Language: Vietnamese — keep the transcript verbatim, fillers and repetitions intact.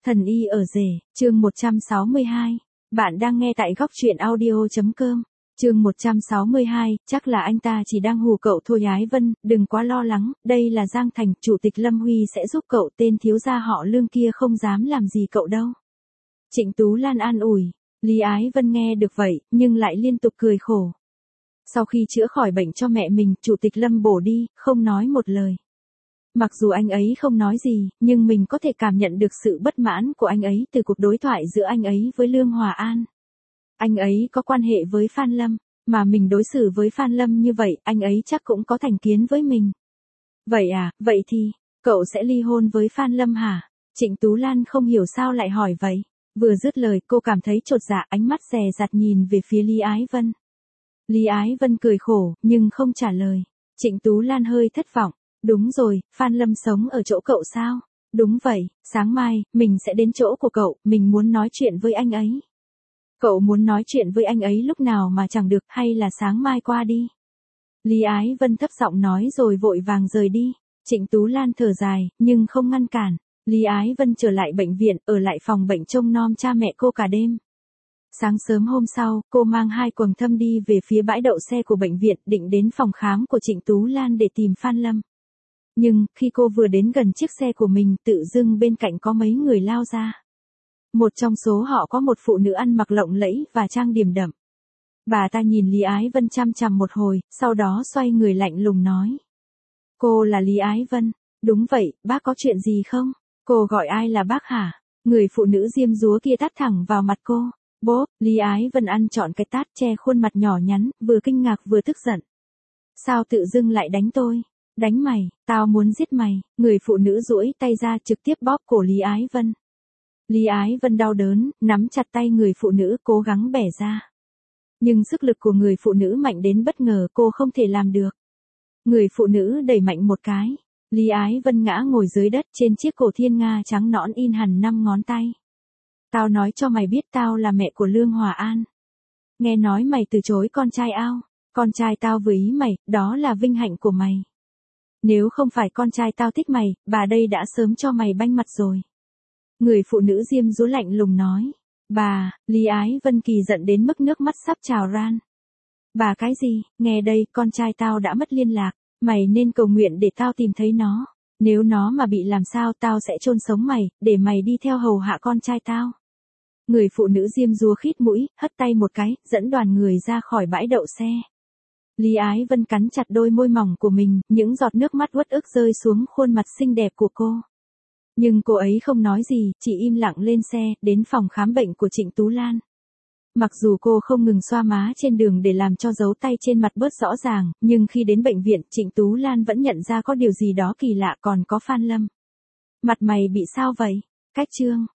Thần y ở rể, chương một trăm sáu mươi hai. Bạn đang nghe tại góc truyện audio chấm com. Chương một trăm sáu mươi hai, chắc là anh ta chỉ đang hù cậu thôi Ái Vân, đừng quá lo lắng, đây là Giang Thành, chủ tịch Lâm Huy sẽ giúp cậu, tên thiếu gia họ Lương kia không dám làm gì cậu đâu. Trịnh Tú Lan an ủi, Lý Ái Vân nghe được vậy, nhưng lại liên tục cười khổ. Sau khi chữa khỏi bệnh cho mẹ mình, chủ tịch Lâm bổ đi, không nói một lời. Mặc dù anh ấy không nói gì, nhưng mình có thể cảm nhận được sự bất mãn của anh ấy từ cuộc đối thoại giữa anh ấy với Lương Hòa An. Anh ấy có quan hệ với Phan Lâm, mà mình đối xử với Phan Lâm như vậy, anh ấy chắc cũng có thành kiến với mình. Vậy à, vậy thì, cậu sẽ ly hôn với Phan Lâm hả? Trịnh Tú Lan không hiểu sao lại hỏi vậy. Vừa dứt lời cô cảm thấy chột dạ, ánh mắt dè dặt nhìn về phía Lý Ái Vân. Lý Ái Vân cười khổ, nhưng không trả lời. Trịnh Tú Lan hơi thất vọng. Đúng rồi, Phan Lâm sống ở chỗ cậu sao? Đúng vậy, sáng mai, mình sẽ đến chỗ của cậu, mình muốn nói chuyện với anh ấy. Cậu muốn nói chuyện với anh ấy lúc nào mà chẳng được, hay là sáng mai qua đi? Lý Ái Vân thấp giọng nói rồi vội vàng rời đi. Trịnh Tú Lan thở dài, nhưng không ngăn cản. Lý Ái Vân trở lại bệnh viện, ở lại phòng bệnh trông nom cha mẹ cô cả đêm. Sáng sớm hôm sau, cô mang hai quầng thâm đi về phía bãi đậu xe của bệnh viện, định đến phòng khám của Trịnh Tú Lan để tìm Phan Lâm. Nhưng, khi cô vừa đến gần chiếc xe của mình, tự dưng bên cạnh có mấy người lao ra. Một trong số họ có một phụ nữ ăn mặc lộng lẫy và trang điểm đậm. Bà ta nhìn Lý Ái Vân chăm chằm một hồi, sau đó xoay người lạnh lùng nói. Cô là Lý Ái Vân. Đúng vậy, bác có chuyện gì không? Cô gọi ai là bác hả? Người phụ nữ diêm dúa kia tát thẳng vào mặt cô. Bố, Lý Ái Vân ăn trọn cái tát, che khuôn mặt nhỏ nhắn, vừa kinh ngạc vừa tức giận. Sao tự dưng lại đánh tôi? Đánh mày, tao muốn giết mày. Người phụ nữ duỗi tay ra trực tiếp bóp cổ Lý Ái Vân. Lý Ái Vân đau đớn, nắm chặt tay người phụ nữ cố gắng bẻ ra. Nhưng sức lực của người phụ nữ mạnh đến bất ngờ, cô không thể làm được. Người phụ nữ đẩy mạnh một cái. Lý Ái Vân ngã ngồi dưới đất, trên chiếc cổ thiên nga trắng nõn in hẳn năm ngón tay. Tao nói cho mày biết, tao là mẹ của Lương Hòa An. Nghe nói mày từ chối con trai ao. Con trai tao với ý mày, đó là vinh hạnh của mày. Nếu không phải con trai tao thích mày, bà đây đã sớm cho mày banh mặt rồi. Người phụ nữ diêm dúa lạnh lùng nói. Bà, Lý Ái Vân kỳ giận đến mức nước mắt sắp trào ran. Bà cái gì, nghe đây, con trai tao đã mất liên lạc, mày nên cầu nguyện để tao tìm thấy nó. Nếu nó mà bị làm sao, tao sẽ chôn sống mày, để mày đi theo hầu hạ con trai tao. Người phụ nữ diêm dúa khít mũi, hất tay một cái, dẫn đoàn người ra khỏi bãi đậu xe. Lý Ái Vân cắn chặt đôi môi mỏng của mình, những giọt nước mắt uất ức rơi xuống khuôn mặt xinh đẹp của cô. Nhưng cô ấy không nói gì, chỉ im lặng lên xe, đến phòng khám bệnh của Trịnh Tú Lan. Mặc dù cô không ngừng xoa má trên đường để làm cho dấu tay trên mặt bớt rõ ràng, nhưng khi đến bệnh viện, Trịnh Tú Lan vẫn nhận ra có điều gì đó kỳ lạ, còn có Phan Lâm. Mặt mày bị sao vậy? Cách chương.